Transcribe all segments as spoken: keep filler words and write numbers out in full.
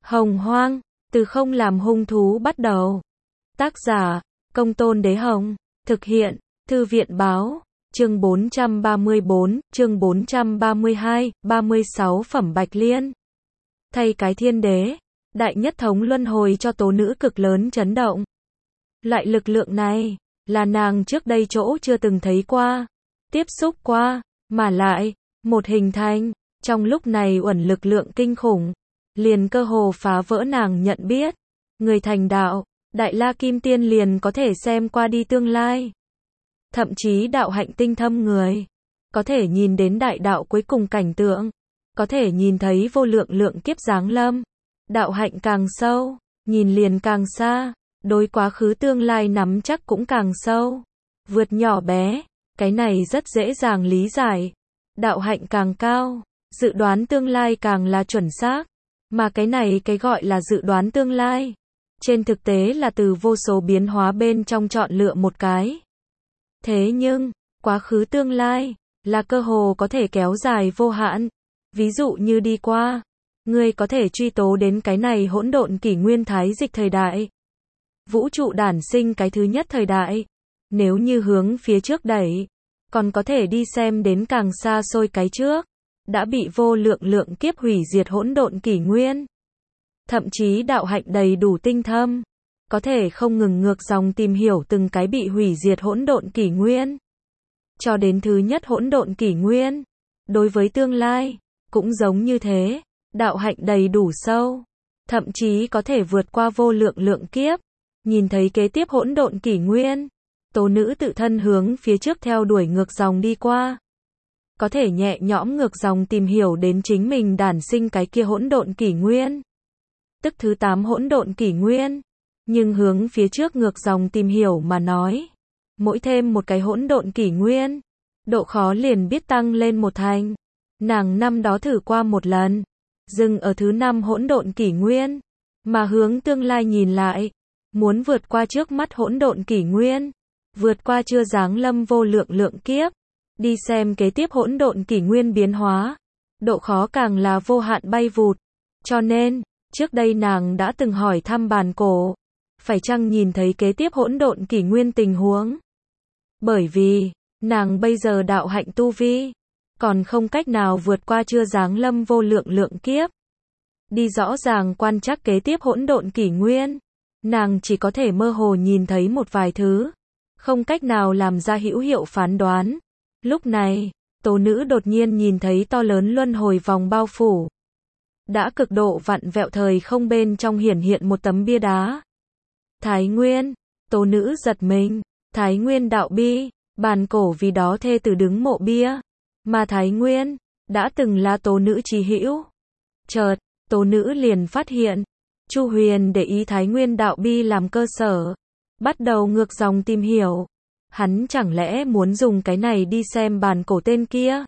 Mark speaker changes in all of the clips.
Speaker 1: Hồng Hoang, từ không làm hung thú bắt đầu. Tác giả, Công Tôn Đế Hồng. Thực hiện, Thư viện Báo. Chương bốn trăm ba mươi bốn, chương bốn trăm ba mươi hai, ba mươi sáu Phẩm Bạch Liên. Thay cái thiên đế, đại nhất thống luân hồi cho tố nữ cực lớn chấn động. Loại lực lượng này, là nàng trước đây chỗ chưa từng thấy qua, tiếp xúc qua, mà lại, một hình thành, trong lúc này uẩn lực lượng kinh khủng, liền cơ hồ phá vỡ nàng nhận biết. Người thành đạo, Đại La Kim Tiên liền có thể xem qua đi tương lai. Thậm chí đạo hạnh tinh thâm người, có thể nhìn đến đại đạo cuối cùng cảnh tượng, có thể nhìn thấy vô lượng lượng kiếp giáng lâm. Đạo hạnh càng sâu, nhìn liền càng xa, đối quá khứ tương lai nắm chắc cũng càng sâu, vượt nhỏ bé, cái này rất dễ dàng lý giải. Đạo hạnh càng cao, dự đoán tương lai càng là chuẩn xác, mà cái này cái gọi là dự đoán tương lai, trên thực tế là từ vô số biến hóa bên trong chọn lựa một cái. Thế nhưng, quá khứ tương lai, là cơ hồ có thể kéo dài vô hạn. Ví dụ như đi qua, ngươi có thể truy tố đến cái này hỗn độn kỷ nguyên thái dịch thời đại. Vũ trụ đản sinh cái thứ nhất thời đại. Nếu như hướng phía trước đẩy, còn có thể đi xem đến càng xa xôi cái trước, đã bị vô lượng lượng kiếp hủy diệt hỗn độn kỷ nguyên. Thậm chí đạo hạnh đầy đủ tinh thâm, có thể không ngừng ngược dòng tìm hiểu từng cái bị hủy diệt hỗn độn kỷ nguyên, cho đến thứ nhất hỗn độn kỷ nguyên. Đối với tương lai, cũng giống như thế, đạo hạnh đầy đủ sâu, thậm chí có thể vượt qua vô lượng lượng kiếp, nhìn thấy kế tiếp hỗn độn kỷ nguyên. Tố nữ tự thân hướng phía trước theo đuổi ngược dòng đi qua, có thể nhẹ nhõm ngược dòng tìm hiểu đến chính mình đản sinh cái kia hỗn độn kỷ nguyên, tức thứ tám hỗn độn kỷ nguyên. Nhưng hướng phía trước ngược dòng tìm hiểu mà nói, mỗi thêm một cái hỗn độn kỷ nguyên, độ khó liền biết tăng lên một thành. Nàng năm đó thử qua một lần, dừng ở thứ năm hỗn độn kỷ nguyên, mà hướng tương lai nhìn lại, muốn vượt qua trước mắt hỗn độn kỷ nguyên, vượt qua chưa giáng lâm vô lượng lượng kiếp, đi xem kế tiếp hỗn độn kỷ nguyên biến hóa, độ khó càng là vô hạn bay vụt. Cho nên, trước đây nàng đã từng hỏi thăm bàn cổ, phải chăng nhìn thấy kế tiếp hỗn độn kỷ nguyên tình huống. Bởi vì, nàng bây giờ đạo hạnh tu vi, còn không cách nào vượt qua chưa giáng lâm vô lượng lượng kiếp, đi rõ ràng quan trắc kế tiếp hỗn độn kỷ nguyên. Nàng chỉ có thể mơ hồ nhìn thấy một vài thứ, không cách nào làm ra hữu hiệu phán đoán. Lúc này, tố nữ đột nhiên nhìn thấy to lớn luân hồi vòng bao phủ, đã cực độ vặn vẹo thời không bên trong hiển hiện một tấm bia đá. Thái Nguyên, tố nữ giật mình, Thái Nguyên đạo bi, bàn cổ vì đó thê tử đứng mộ bia, mà Thái Nguyên, đã từng là tố nữ chí hữu. Chợt, tố nữ liền phát hiện, Chu Huyền để ý Thái Nguyên đạo bi làm cơ sở, bắt đầu ngược dòng tìm hiểu. Hắn chẳng lẽ muốn dùng cái này đi xem bàn cổ tên kia?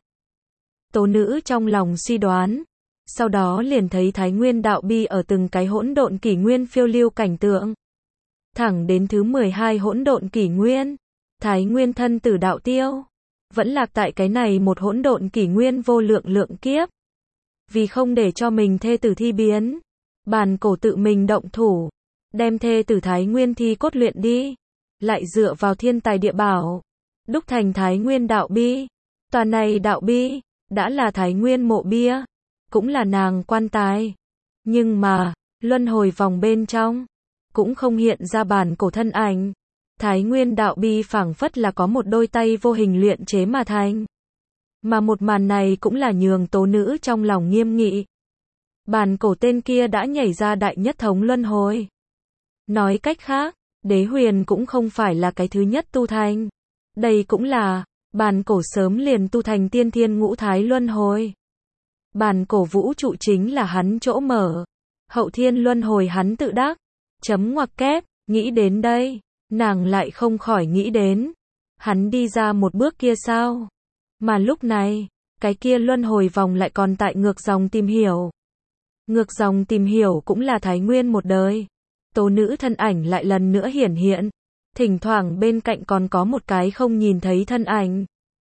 Speaker 1: Tố nữ trong lòng suy đoán, sau đó liền thấy Thái Nguyên đạo bi ở từng cái hỗn độn kỷ nguyên phiêu lưu cảnh tượng. Thẳng đến thứ mười hai hỗn độn kỷ nguyên, Thái Nguyên thân tử đạo tiêu, vẫn lạc tại cái này một hỗn độn kỷ nguyên vô lượng lượng kiếp. Vì không để cho mình thê tử thi biến, bàn cổ tự mình động thủ, đem thê tử Thái Nguyên thi cốt luyện đi, lại dựa vào thiên tài địa bảo, đúc thành Thái Nguyên đạo bi. Toàn này đạo bi, đã là Thái Nguyên mộ bia, cũng là nàng quan tài. Nhưng mà, luân hồi vòng bên trong, cũng không hiện ra bản cổ thân ảnh. Thái Nguyên đạo bi phảng phất là có một đôi tay vô hình luyện chế mà thành. Mà một màn này cũng là nhường tố nữ trong lòng nghiêm nghị. Bản cổ tên kia đã nhảy ra đại nhất thống luân hồi. Nói cách khác, Đế Huyền cũng không phải là cái thứ nhất tu thành. Đây cũng là, bản cổ sớm liền tu thành tiên thiên ngũ thái luân hồi. Bản cổ vũ trụ chính là hắn chỗ mở. Hậu thiên luân hồi hắn tự đắc. Chấm ngoặc kép, nghĩ đến đây, nàng lại không khỏi nghĩ đến. Hắn đi ra một bước kia sao? Mà lúc này, cái kia luân hồi vòng lại còn tại ngược dòng tìm hiểu. Ngược dòng tìm hiểu cũng là Thái Nguyên một đời. Tố nữ thân ảnh lại lần nữa hiển hiện. Thỉnh thoảng bên cạnh còn có một cái không nhìn thấy thân ảnh.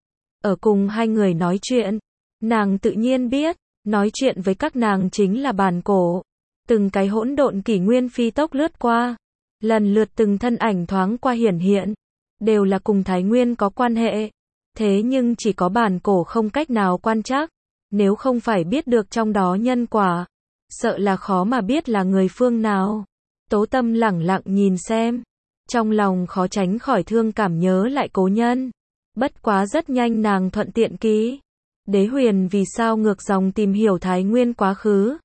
Speaker 1: Ở cùng hai người nói chuyện, nàng tự nhiên biết, nói chuyện với các nàng chính là bàn cổ. Từng cái hỗn độn kỷ nguyên phi tốc lướt qua, lần lượt từng thân ảnh thoáng qua hiển hiện, đều là cùng Thái Nguyên có quan hệ. Thế nhưng chỉ có bản cổ không cách nào quan trắc, nếu không phải biết được trong đó nhân quả, sợ là khó mà biết là người phương nào. Tố Tâm lẳng lặng nhìn xem, trong lòng khó tránh khỏi thương cảm nhớ lại cố nhân. Bất quá rất nhanh nàng thuận tiện ký. Đế Huyền vì sao ngược dòng tìm hiểu Thái Nguyên quá khứ?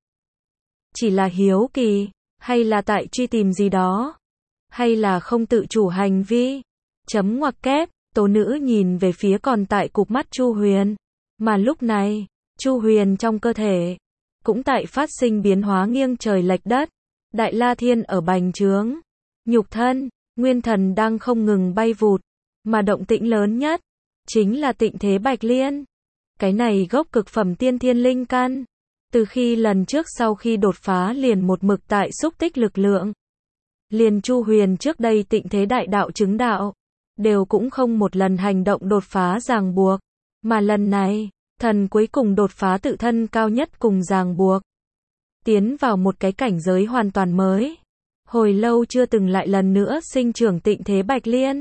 Speaker 1: Chỉ là hiếu kỳ, hay là tại truy tìm gì đó? Hay là không tự chủ hành vi? Chấm ngoặc kép, Tố Nữ nhìn về phía còn tại cụp mắt Chu Huyền. Mà lúc này, Chu Huyền trong cơ thể cũng tại phát sinh biến hóa nghiêng trời lệch đất. Đại La Thiên ở bành trướng, nhục thân, nguyên thần đang không ngừng bay vụt, mà động tĩnh lớn nhất chính là Tịnh Thế Bạch Liên. Cái này gốc cực phẩm tiên thiên linh căn, từ khi lần trước sau khi đột phá liền một mực tại xúc tích lực lượng. Liền Chu Huyền trước đây Tịnh Thế Đại Đạo chứng đạo, đều cũng không một lần hành động đột phá ràng buộc, mà lần này, thần cuối cùng đột phá tự thân cao nhất cùng ràng buộc, tiến vào một cái cảnh giới hoàn toàn mới. Hồi lâu chưa từng lại lần nữa sinh trưởng Tịnh Thế Bạch Liên.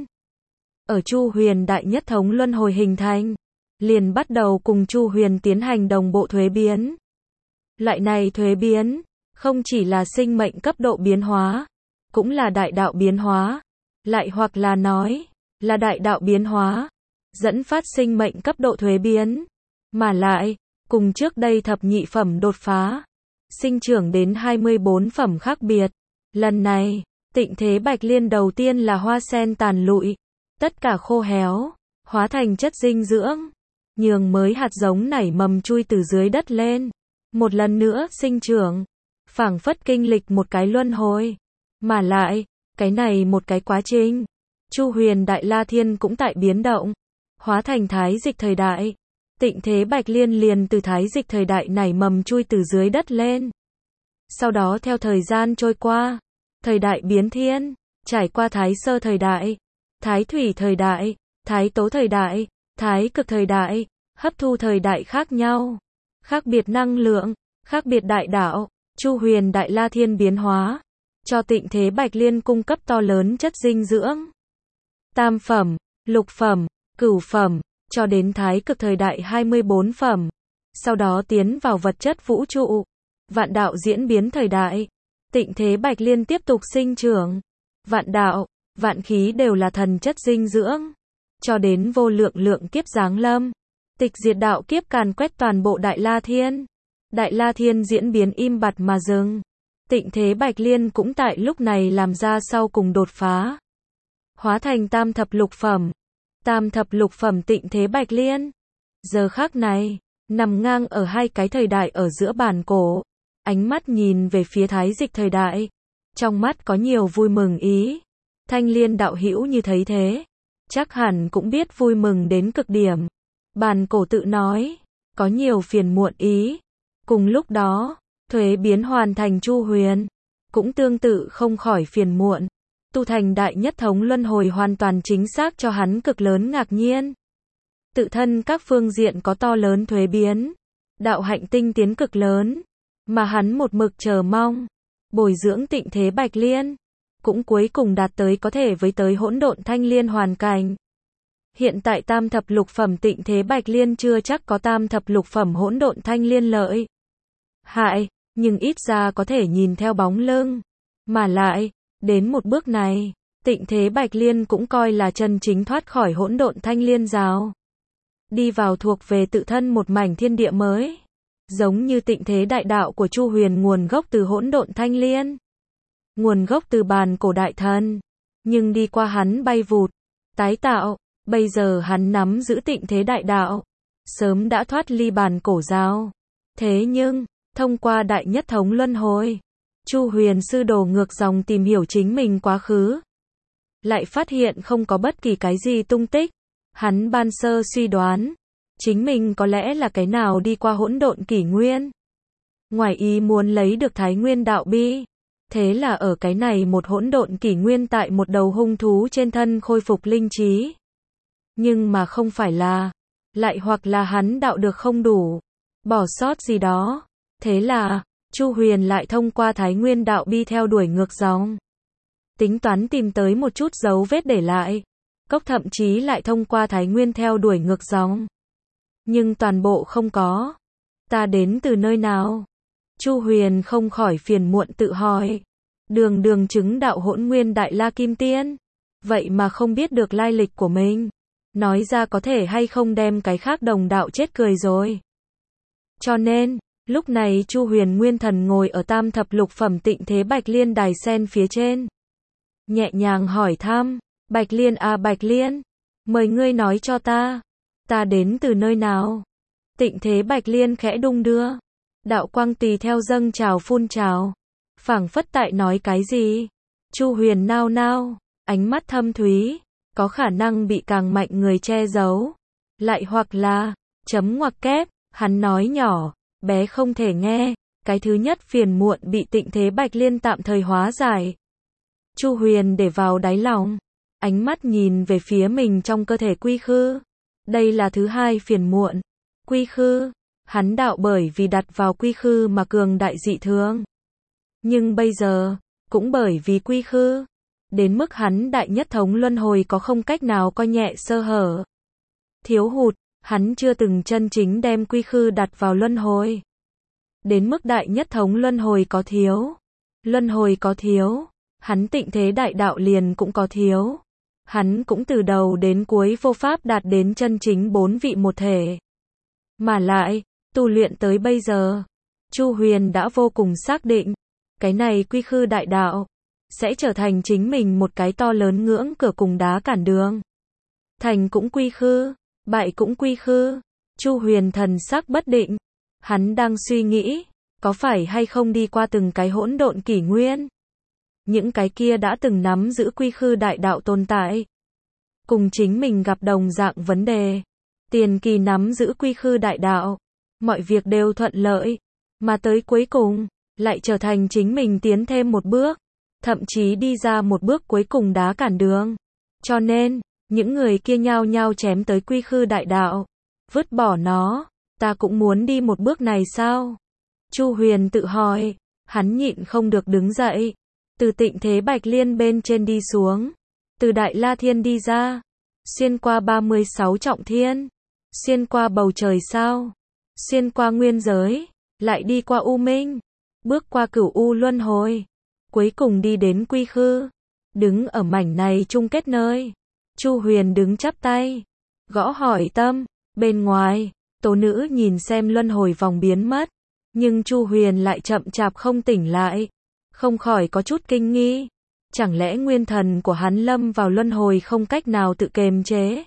Speaker 1: Ở Chu Huyền Đại Nhất Thống luân hồi hình thành, liền bắt đầu cùng Chu Huyền tiến hành đồng bộ thuế biến. Loại này thuế biến, không chỉ là sinh mệnh cấp độ biến hóa, cũng là đại đạo biến hóa, lại hoặc là nói, là đại đạo biến hóa, dẫn phát sinh mệnh cấp độ thuế biến, mà lại, cùng trước đây thập nhị phẩm đột phá, sinh trưởng đến hai mươi bốn phẩm khác biệt. Lần này, Tịnh Thế Bạch Liên đầu tiên là hoa sen tàn lụi, tất cả khô héo, hóa thành chất dinh dưỡng, nhường mới hạt giống nảy mầm chui từ dưới đất lên, một lần nữa sinh trưởng, phảng phất kinh lịch một cái luân hồi. Mà lại, cái này một cái quá trình, Chu Huyền Đại La Thiên cũng tại biến động, hóa thành thái dịch thời đại. Tịnh Thế Bạch Liên liền từ thái dịch thời đại nảy mầm chui từ dưới đất lên. Sau đó theo thời gian trôi qua, thời đại biến thiên, trải qua thái sơ thời đại, thái thủy thời đại, thái tố thời đại, thái cực thời đại, hấp thu thời đại khác nhau, khác biệt năng lượng, khác biệt đại đạo, Chu Huyền Đại La Thiên biến hóa, cho Tịnh Thế Bạch Liên cung cấp to lớn chất dinh dưỡng. Tam phẩm, lục phẩm, cửu phẩm, cho đến thái cực thời đại hai mươi bốn phẩm, sau đó tiến vào vật chất vũ trụ, vạn đạo diễn biến thời đại. Tịnh Thế Bạch Liên tiếp tục sinh trưởng, vạn đạo, vạn khí đều là thần chất dinh dưỡng, cho đến vô lượng lượng kiếp giáng lâm, tịch diệt đạo kiếp càn quét toàn bộ Đại La Thiên. Đại La Thiên diễn biến im bặt mà dừng. Tịnh Thế Bạch Liên cũng tại lúc này làm ra sau cùng đột phá, hóa thành tam thập lục phẩm. Tam thập lục phẩm Tịnh Thế Bạch Liên, giờ khắc này, nằm ngang ở hai cái thời đại ở giữa bản cổ, ánh mắt nhìn về phía thái dịch thời đại, trong mắt có nhiều vui mừng ý. Thanh Liên đạo hữu như thấy thế, chắc hẳn cũng biết vui mừng đến cực điểm. Bản cổ tự nói, có nhiều phiền muộn ý. Cùng lúc đó, thuế biến hoàn thành Chu Huyền, cũng tương tự không khỏi phiền muộn. Tu thành Đại Nhất Thống luân hồi hoàn toàn chính xác cho hắn cực lớn ngạc nhiên. Tự thân các phương diện có to lớn thuế biến, đạo hạnh tinh tiến cực lớn, mà hắn một mực chờ mong, bồi dưỡng Tịnh Thế Bạch Liên, cũng cuối cùng đạt tới có thể với tới hỗn độn thanh liên hoàn cảnh. Hiện tại tam thập lục phẩm Tịnh Thế Bạch Liên chưa chắc có tam thập lục phẩm hỗn độn thanh liên lợi hại, nhưng ít ra có thể nhìn theo bóng lưng. Mà lại, đến một bước này, Tịnh Thế Bạch Liên cũng coi là chân chính thoát khỏi hỗn độn thanh liên giáo, đi vào thuộc về tự thân một mảnh thiên địa mới. Giống như Tịnh Thế Đại Đạo của Chu Huyền nguồn gốc từ hỗn độn thanh liên, nguồn gốc từ bàn cổ đại thần, nhưng đi qua hắn bay vụt, tái tạo, bây giờ hắn nắm giữ Tịnh Thế Đại Đạo, sớm đã thoát ly bàn cổ giáo. Thế nhưng, thông qua Đại Nhất Thống luân hồi, Chu Huyền sư đồ ngược dòng tìm hiểu chính mình quá khứ, lại phát hiện không có bất kỳ cái gì tung tích. Hắn ban sơ suy đoán, chính mình có lẽ là cái nào đi qua hỗn độn kỷ nguyên, ngoài ý muốn lấy được Thái Nguyên đạo bi. Thế là ở cái này một hỗn độn kỷ nguyên tại một đầu hung thú trên thân khôi phục linh trí. Nhưng mà không phải là, lại hoặc là hắn đạo được không đủ, bỏ sót gì đó. Thế là, Chu Huyền lại thông qua Thái Nguyên đạo bi theo đuổi ngược dòng. Tính toán tìm tới một chút dấu vết để lại. Cốc thậm chí lại thông qua Thái Nguyên theo đuổi ngược dòng. Nhưng toàn bộ không có. Ta đến từ nơi nào? Chu Huyền không khỏi phiền muộn tự hỏi. Đường đường chứng đạo hỗn nguyên đại la kim tiên. Vậy mà không biết được lai lịch của mình. Nói ra có thể hay không đem cái khác đồng đạo chết cười rồi. Cho nên, lúc này Chu Huyền nguyên thần ngồi ở tam thập lục phẩm tịnh thế Bạch Liên đài sen phía trên. Nhẹ nhàng hỏi thăm, Bạch Liên à Bạch Liên, mời ngươi nói cho ta, ta đến từ nơi nào? Tịnh thế Bạch Liên khẽ đung đưa, đạo quang tùy theo dâng trào phun trào, phảng phất tại nói cái gì? Chu Huyền nao nao, ánh mắt thâm thúy, có khả năng bị càng mạnh người che giấu, lại hoặc là, chấm ngoặc kép, hắn nói nhỏ, bé không thể nghe, cái thứ nhất phiền muộn bị tịnh thế Bạch Liên tạm thời hóa giải. Chu Huyền để vào đáy lòng, ánh mắt nhìn về phía mình trong cơ thể quy khư. Đây là thứ hai phiền muộn. Quy khư, hắn đạo bởi vì đặt vào quy khư mà cường đại dị thường. Nhưng bây giờ, cũng bởi vì quy khư, đến mức hắn đại nhất thống luân hồi có không cách nào coi nhẹ sơ hở. Thiếu hụt, hắn chưa từng chân chính đem quy khư đặt vào luân hồi. Đến mức đại nhất thống luân hồi có thiếu. Luân hồi có thiếu. Hắn tịnh thế đại đạo liền cũng có thiếu. Hắn cũng từ đầu đến cuối vô pháp đạt đến chân chính bốn vị một thể. Mà lại, tu luyện tới bây giờ, Chu Huyền đã vô cùng xác định, cái này quy khư đại đạo, sẽ trở thành chính mình một cái to lớn ngưỡng cửa cùng đá cản đường. Thành cũng quy khư, bại cũng quy khư. Chu Huyền thần sắc bất định. Hắn đang suy nghĩ, có phải hay không đi qua từng cái hỗn độn kỷ nguyên. Những cái kia đã từng nắm giữ quy khư đại đạo tồn tại. Cùng chính mình gặp đồng dạng vấn đề. Tiền kỳ nắm giữ quy khư đại đạo. Mọi việc đều thuận lợi. Mà tới cuối cùng, lại trở thành chính mình tiến thêm một bước. Thậm chí đi ra một bước cuối cùng đá cản đường. Cho nên, những người kia nhao nhao chém tới quy khư đại đạo. Vứt bỏ nó. Ta cũng muốn đi một bước này sao? Chu Huyền tự hỏi. Hắn nhịn không được đứng dậy. Từ tịnh thế Bạch Liên bên trên đi xuống. Từ Đại La Thiên đi ra. Xuyên qua ba mươi sáu trọng thiên. Xuyên qua bầu trời sao. Xuyên qua nguyên giới. Lại đi qua U Minh. Bước qua cửu U luân hồi. Cuối cùng đi đến quy khư. Đứng ở mảnh này chung kết nơi. Chu Huyền đứng chắp tay. Gõ hỏi tâm. Bên ngoài, tố nữ nhìn xem luân hồi vòng biến mất. Nhưng Chu Huyền lại chậm chạp không tỉnh lại. Không khỏi có chút kinh nghi. Chẳng lẽ nguyên thần của hắn lâm vào luân hồi không cách nào tự kiềm chế?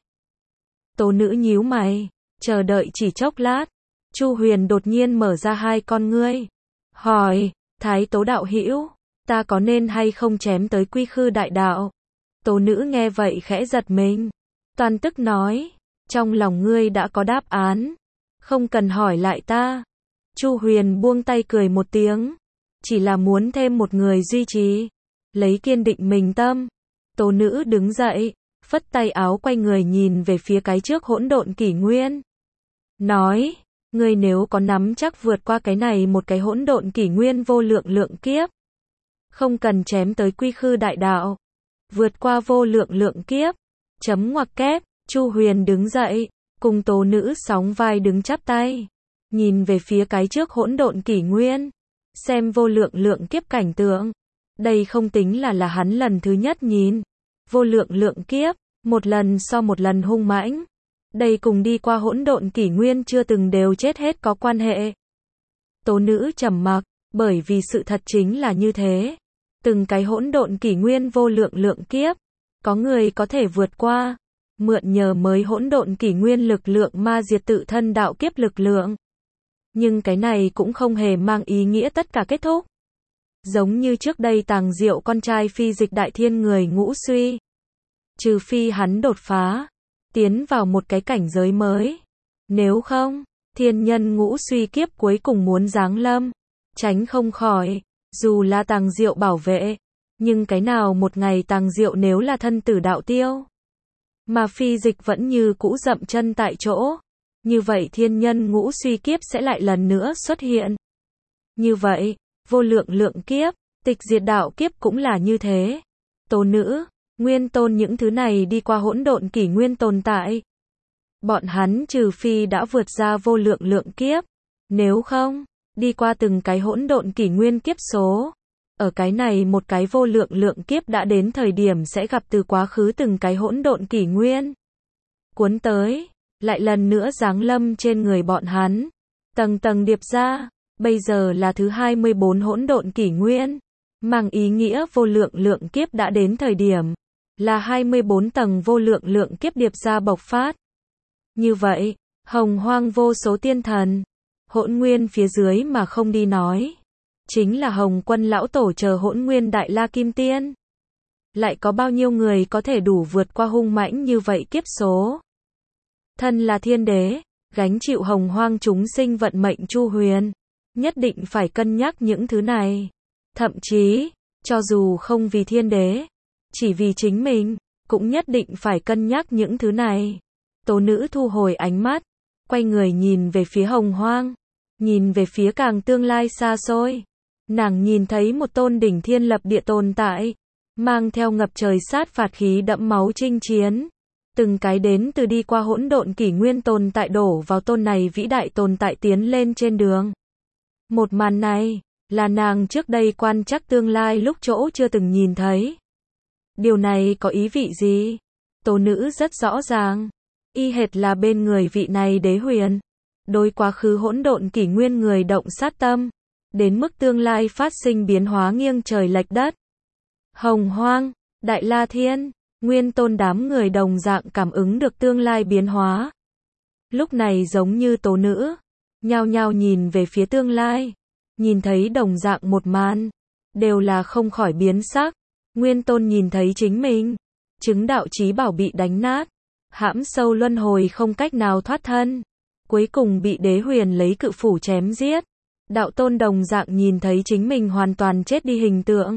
Speaker 1: Tố nữ nhíu mày, chờ đợi chỉ chốc lát. Chu Huyền đột nhiên mở ra hai con ngươi. Hỏi, Thái Tố đạo hữu, ta có nên hay không chém tới quy khư đại đạo? Tố nữ nghe vậy khẽ giật mình. Toàn tức nói, trong lòng ngươi đã có đáp án. Không cần hỏi lại ta. Chu Huyền buông tay cười một tiếng. Chỉ là muốn thêm một người duy trì. Lấy kiên định mình tâm. Tố nữ đứng dậy. Phất tay áo quay người nhìn về phía cái trước hỗn độn kỷ nguyên. Nói. Ngươi nếu có nắm chắc vượt qua cái này một cái hỗn độn kỷ nguyên vô lượng lượng kiếp. Không cần chém tới quy khư đại đạo. Vượt qua vô lượng lượng kiếp. Chấm ngoặc kép. Chu Huyền đứng dậy. Cùng tố nữ sóng vai đứng chắp tay. Nhìn về phía cái trước hỗn độn kỷ nguyên. Xem vô lượng lượng kiếp cảnh tượng. Đây không tính là là hắn lần thứ nhất nhìn. Vô lượng lượng kiếp. Một lần so một lần hung mãnh. Đây cùng đi qua hỗn độn kỷ nguyên chưa từng đều chết hết có quan hệ. Tố nữ trầm mặc. Bởi vì sự thật chính là như thế. Từng cái hỗn độn kỷ nguyên vô lượng lượng kiếp. Có người có thể vượt qua. Mượn nhờ mới hỗn độn kỷ nguyên lực lượng ma diệt tự thân đạo kiếp lực lượng. Nhưng cái này cũng không hề mang ý nghĩa tất cả kết thúc. Giống như trước đây Tàng Diệu con trai phi dịch đại thiên người ngũ suy. Trừ phi hắn đột phá. Tiến vào một cái cảnh giới mới. Nếu không, thiên nhân ngũ suy kiếp cuối cùng muốn giáng lâm. Tránh không khỏi. Dù là Tàng Diệu bảo vệ. Nhưng cái nào một ngày Tàng Diệu nếu là thân tử đạo tiêu. Mà phi dịch vẫn như cũ dậm chân tại chỗ. Như vậy thiên nhân ngũ suy kiếp sẽ lại lần nữa xuất hiện. Như vậy, vô lượng lượng kiếp, tịch diệt đạo kiếp cũng là như thế. Tố nữ, nguyên tôn những thứ này đi qua hỗn độn kỷ nguyên tồn tại. Bọn hắn trừ phi đã vượt ra vô lượng lượng kiếp, nếu không, đi qua từng cái hỗn độn kỷ nguyên kiếp số. Ở cái này một cái vô lượng lượng kiếp đã đến thời điểm sẽ gặp từ quá khứ từng cái hỗn độn kỷ nguyên. Cuốn tới, lại lần nữa giáng lâm trên người bọn hắn. Tầng tầng điệp ra, bây giờ là thứ hai mươi bốn hỗn độn kỷ nguyên. Mang ý nghĩa vô lượng lượng kiếp đã đến thời điểm, là hai mươi bốn tầng vô lượng lượng kiếp điệp ra bộc phát. Như vậy, hồng hoang vô số tiên thần, hỗn nguyên phía dưới mà không đi nói. Chính là Hồng Quân Lão Tổ chờ hỗn nguyên Đại La Kim Tiên. Lại có bao nhiêu người có thể đủ vượt qua hung mãnh như vậy kiếp số. Thân là thiên đế, gánh chịu hồng hoang chúng sinh vận mệnh chu huyền. Nhất định phải cân nhắc những thứ này. Thậm chí, cho dù không vì thiên đế, chỉ vì chính mình, cũng nhất định phải cân nhắc những thứ này. Tố nữ thu hồi ánh mắt, quay người nhìn về phía hồng hoang, nhìn về phía càng tương lai xa xôi. Nàng nhìn thấy một tôn đỉnh thiên lập địa tồn tại, mang theo ngập trời sát phạt khí đẫm máu chinh chiến. Từng cái đến từ đi qua hỗn độn kỷ nguyên tồn tại đổ vào tôn này vĩ đại tồn tại tiến lên trên đường. Một màn này, là nàng trước đây quan trắc tương lai lúc chỗ chưa từng nhìn thấy. Điều này có ý vị gì? Tố nữ rất rõ ràng. Y hệt là bên người vị này đế huyền. Đối quá khứ hỗn độn kỷ nguyên người động sát tâm. Đến mức tương lai phát sinh biến hóa nghiêng trời lệch đất. Hồng hoang, Đại La Thiên, Nguyên Tôn đám người đồng dạng cảm ứng được tương lai biến hóa. Lúc này giống như tố nữ, nhao nhao nhìn về phía tương lai, nhìn thấy đồng dạng một màn, đều là không khỏi biến sắc. Nguyên Tôn nhìn thấy chính mình, chứng đạo chí bảo bị đánh nát, hãm sâu luân hồi không cách nào thoát thân, cuối cùng bị đế huyền lấy cự phủ chém giết. Đạo tôn đồng dạng nhìn thấy chính mình hoàn toàn chết đi hình tượng.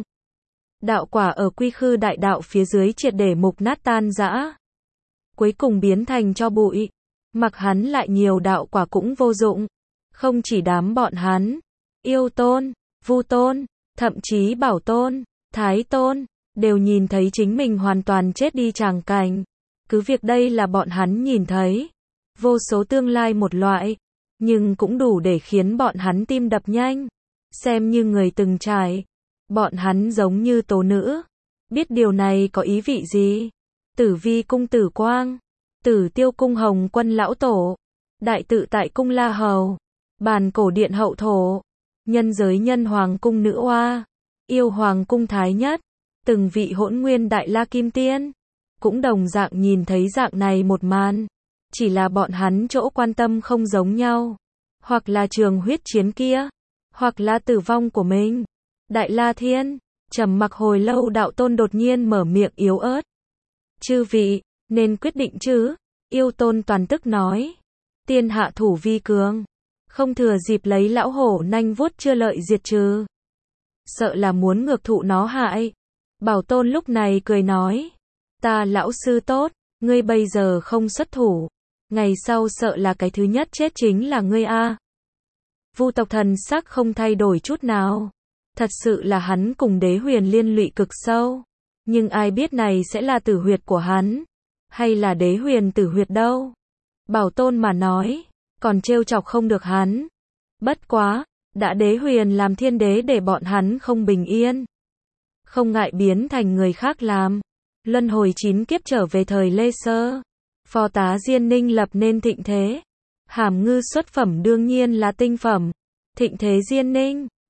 Speaker 1: Đạo quả ở quy khư đại đạo phía dưới triệt để mục nát tan rã. Cuối cùng biến thành cho bụi. Mặc hắn lại nhiều đạo quả cũng vô dụng. Không chỉ đám bọn hắn, yêu tôn, vu tôn, thậm chí bảo tôn, thái tôn, đều nhìn thấy chính mình hoàn toàn chết đi tràng cảnh. Cứ việc đây là bọn hắn nhìn thấy. Vô số tương lai một loại. Nhưng cũng đủ để khiến bọn hắn tim đập nhanh. Xem như người từng trải. Bọn hắn giống như tố nữ. Biết điều này có ý vị gì? Tử Vi cung Tử Quang, Tử Tiêu cung Hồng Quân Lão Tổ, Đại Tự Tại cung La Hầu, Bàn Cổ Điện Hậu Thổ, Nhân Giới Nhân Hoàng cung Nữ Oa, Yêu Hoàng cung Thái Nhất, từng vị hỗn nguyên Đại La Kim Tiên, cũng đồng dạng nhìn thấy dạng này một màn. Chỉ là bọn hắn chỗ quan tâm không giống nhau. Hoặc là trường huyết chiến kia, hoặc là tử vong của mình. Đại La Thiên, trầm mặc hồi lâu đạo tôn đột nhiên mở miệng yếu ớt. Chư vị, nên quyết định chứ? Yêu tôn toàn tức nói. Tiên hạ thủ vi cường. Không thừa dịp lấy lão hổ nanh vuốt chưa lợi diệt trừ. Sợ là muốn ngược thụ nó hại. Bảo tôn lúc này cười nói. Ta lão sư tốt, ngươi bây giờ không xuất thủ. Ngày sau sợ là cái thứ nhất chết chính là ngươi a. Vu tộc thần sắc không thay đổi chút nào. Thật sự là hắn cùng đế huyền liên lụy cực sâu. Nhưng ai biết này sẽ là tử huyệt của hắn. Hay là đế huyền tử huyệt đâu. Bảo tôn mà nói. Còn trêu chọc không được hắn. Bất quá. Đã đế huyền làm thiên đế để bọn hắn không bình yên. Không ngại biến thành người khác làm. Luân hồi chín kiếp trở về thời Lê Sơ. Phó tá Diên Ninh lập nên thịnh thế. Hàm ngư xuất phẩm đương nhiên là tinh phẩm. Thịnh thế Diên Ninh.